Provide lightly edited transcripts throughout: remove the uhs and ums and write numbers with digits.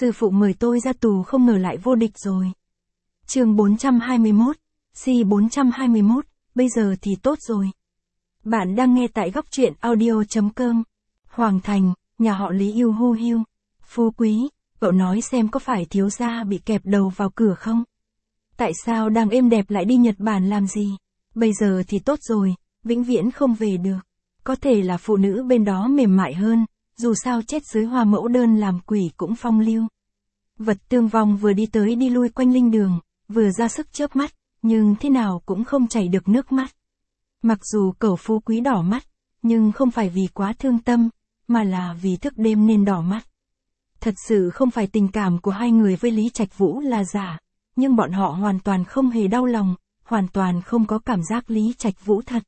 Sư phụ mời tôi ra tù không ngờ lại vô địch rồi. Chương 421, C421, bây giờ thì tốt rồi. Bạn đang nghe tại góc truyện audio.com. Hoàng Thành, nhà họ Lý yêu hu hiu. Phú Quý, cậu nói xem có phải thiếu gia bị kẹp đầu vào cửa không? Tại sao đang êm đẹp lại đi Nhật Bản làm gì? Bây giờ thì tốt rồi, vĩnh viễn không về được. Có thể là phụ nữ bên đó mềm mại hơn, dù sao chết dưới hoa mẫu đơn làm quỷ cũng phong lưu. Vật Tương Vong vừa đi tới đi lui quanh linh đường, vừa ra sức chớp mắt, nhưng thế nào cũng không chảy được nước mắt. Mặc dù cẩu Phú Quý đỏ mắt, nhưng không phải vì quá thương tâm, mà là vì thức đêm nên đỏ mắt. Thật sự không phải tình cảm của hai người với Lý Trạch Vũ là giả, nhưng bọn họ hoàn toàn không hề đau lòng, hoàn toàn không có cảm giác Lý Trạch Vũ thật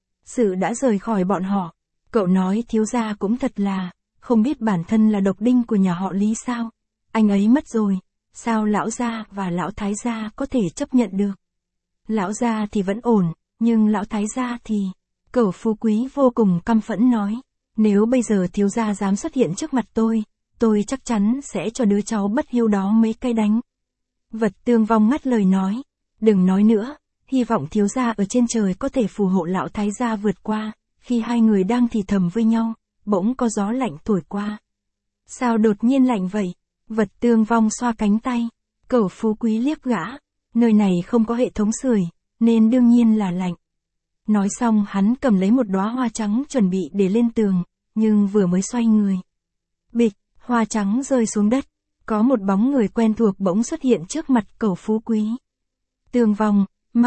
sự đã rời khỏi bọn họ. Cậu nói thiếu gia cũng thật là, không biết bản thân là độc đinh của nhà họ Lý sao? Anh ấy mất rồi, sao lão gia và lão thái gia có thể chấp nhận được? Lão gia thì vẫn ổn, nhưng lão thái gia thì... Cẩu Phú Quý vô cùng căm phẫn nói, nếu bây giờ thiếu gia dám xuất hiện trước mặt tôi chắc chắn sẽ cho đứa cháu bất hiếu đó mấy cây đánh. Vật Tương Vong ngắt lời nói, đừng nói nữa, hy vọng thiếu gia ở trên trời có thể phù hộ lão thái gia vượt qua. Khi hai người đang thì thầm với nhau, bỗng có gió lạnh thổi qua. Sao đột nhiên lạnh vậy? Vật Tương Vong xoa cánh tay, cẩu Phú Quý liếc gã, nơi này không có hệ thống sưởi, nên đương nhiên là lạnh. Nói xong hắn cầm lấy một đóa hoa trắng chuẩn bị để lên tường, nhưng vừa mới xoay người. Bịch, hoa trắng rơi xuống đất, có một bóng người quen thuộc bỗng xuất hiện trước mặt cẩu Phú Quý. Tương Vong,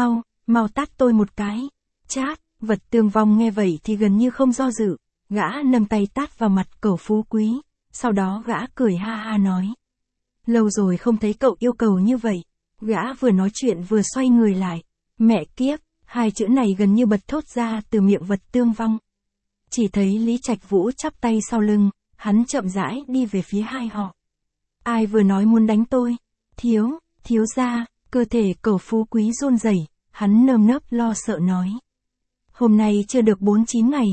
mau tát tôi một cái. Chát, Vật Tương Vong nghe vậy thì gần như không do dự, gã nâng tay tát vào mặt cẩu Phú Quý, sau đó gã cười ha ha nói. Lâu rồi không thấy cậu yêu cầu như vậy. Gã vừa nói chuyện vừa xoay người lại. Mẹ kiếp, hai chữ này gần như bật thốt ra từ miệng Vật Tương Vong. Chỉ thấy Lý Trạch Vũ chắp tay sau lưng, hắn chậm rãi đi về phía hai họ. Ai vừa nói muốn đánh tôi? Thiếu gia, cơ thể cẩu Phú Quý run rẩy, hắn nơm nớp lo sợ nói. Hôm nay chưa được 49 ngày,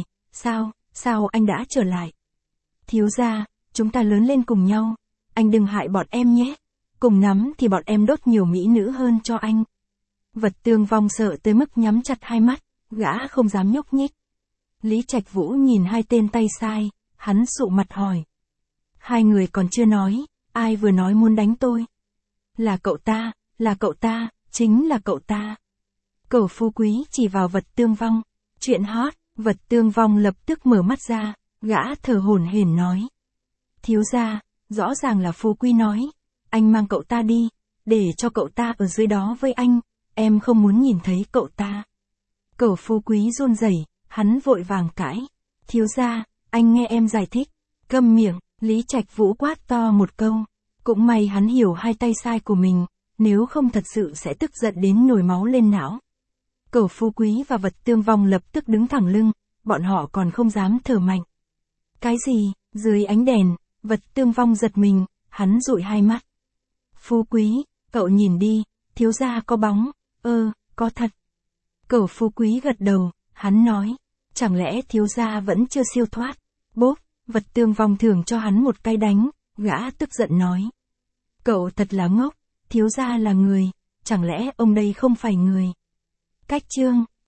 sao anh đã trở lại? Thiếu gia, chúng ta lớn lên cùng nhau, anh đừng hại bọn em nhé, cùng nắm thì bọn em đốt nhiều mỹ nữ hơn cho anh. Vật Tương Vong sợ tới mức nhắm chặt hai mắt, gã không dám nhúc nhích. Lý Trạch Vũ nhìn hai tên tay sai, hắn sụ mặt hỏi. Hai người còn chưa nói, ai vừa nói muốn đánh tôi? Là cậu ta, chính là cậu ta. Cẩu Phú Quý chỉ vào Vật Tương Vong. Chuyện hot, Vật Tương Vong lập tức mở mắt ra, gã thở hổn hển nói. Thiếu gia, rõ ràng là Phú Quý nói, anh mang cậu ta đi, để cho cậu ta ở dưới đó với anh, em không muốn nhìn thấy cậu ta. Cẩu Phú Quý run rẩy, hắn vội vàng cãi. Thiếu gia, anh nghe em giải thích. Câm miệng, Lý Trạch Vũ quát to một câu. Cũng may hắn hiểu hai tay sai của mình, nếu không thật sự sẽ tức giận đến nổi máu lên não. Cẩu Phú Quý và Vật Tương Vong lập tức đứng thẳng lưng, bọn họ còn không dám thở mạnh. Cái gì? Dưới ánh đèn, Vật Tương Vong giật mình, hắn dụi hai mắt. Phú Quý, cậu nhìn đi, thiếu gia có bóng, có thật. Cẩu Phú Quý gật đầu, hắn nói, chẳng lẽ thiếu gia vẫn chưa siêu thoát? Bốp, Vật Tương Vong thưởng cho hắn một cái đánh, gã tức giận nói. Cậu thật là ngốc, thiếu gia là người, chẳng lẽ ông đây không phải người? Cách chương